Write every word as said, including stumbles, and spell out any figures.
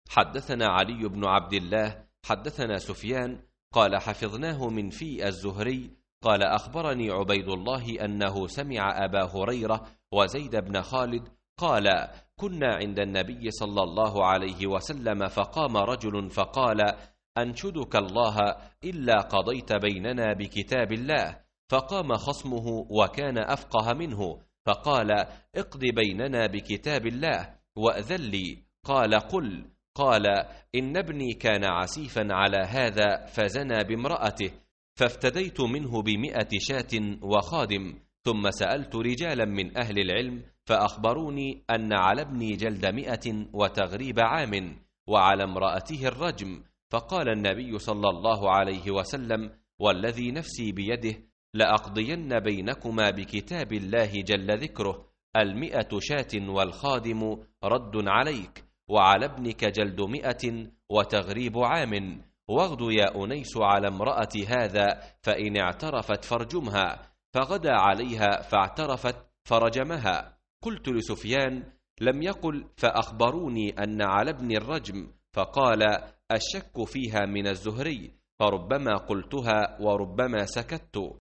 حدثنا علي بن عبد الله حدثنا سفيان قال حفظناه من في الزهري قال أخبرني عبيد الله أنه سمع أبا هريرة وزيد بن خالد قال كنا عند النبي صلى الله عليه وسلم فقام رجل فقال أنشدك الله إلا قضيت بيننا بكتاب الله. فقام خصمه وكان أفقه منه فقال اقض بيننا بكتاب الله وأذن لي. قال قل. قال إن ابني كان عسيفا على هذا فزنى بامرأته فافتديت منه بمئة شاة وخادم، ثم سألت رجالا من أهل العلم فأخبروني أن على ابني جلد مئة وتغريب عام وعلى امرأته الرجم. فقال النبي صلى الله عليه وسلم والذي نفسي بيده لأقضين بينكما بكتاب الله جل ذكره، المئة شاة والخادم رد عليك، وعلى ابنك جلد مئة وتغريب عام، واغد يا أنيس على امرأة هذا فإن اعترفت فارجمها. فغدا عليها فاعترفت فرجمها. قلت لسفيان لم يقل فأخبروني أن على ابن الرجم، فقال الشك فيها من الزهري، فربما قلتها وربما سكت.